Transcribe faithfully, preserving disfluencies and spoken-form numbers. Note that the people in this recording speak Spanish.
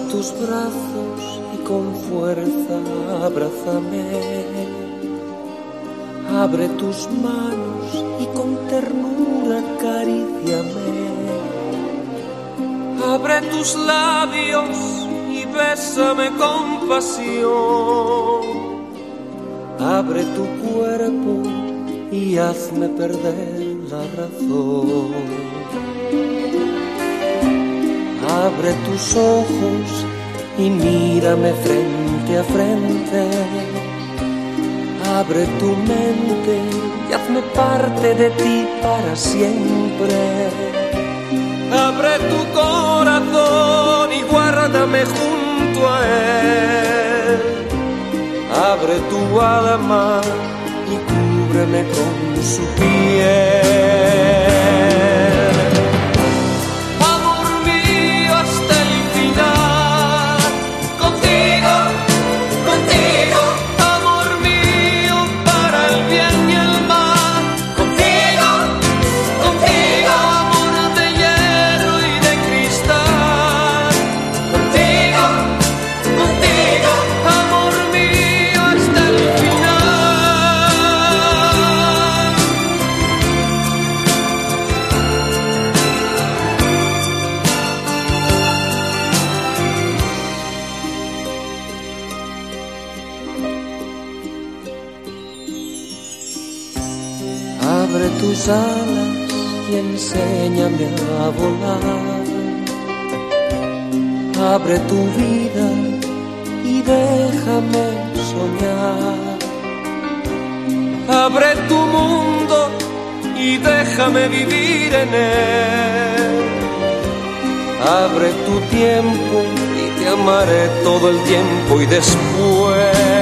tus brazos y con fuerza abrázame. Abre tus manos y con ternura acaríciame. Abre tus labios y bésame con pasión. Abre tu cuerpo y hazme perder la razón. Abre tus ojos y mírame frente a frente. Abre tu mente y hazme parte de ti para siempre. Abre tu corazón y guárdame junto a él. Abre tu alma y cúbreme con su piel. Amor mío hasta el final, contigo, contigo. Amor mío para el bien y el mal, contigo, contigo. Amor de hierro y de cristal, contigo, contigo. Amor mío hasta el final. Abre tus alas y enséñame a volar. Abre tu vida y déjame soñar. Abre tu mundo y déjame vivir en él. Abre tu tiempo y te amaré todo el tiempo y después.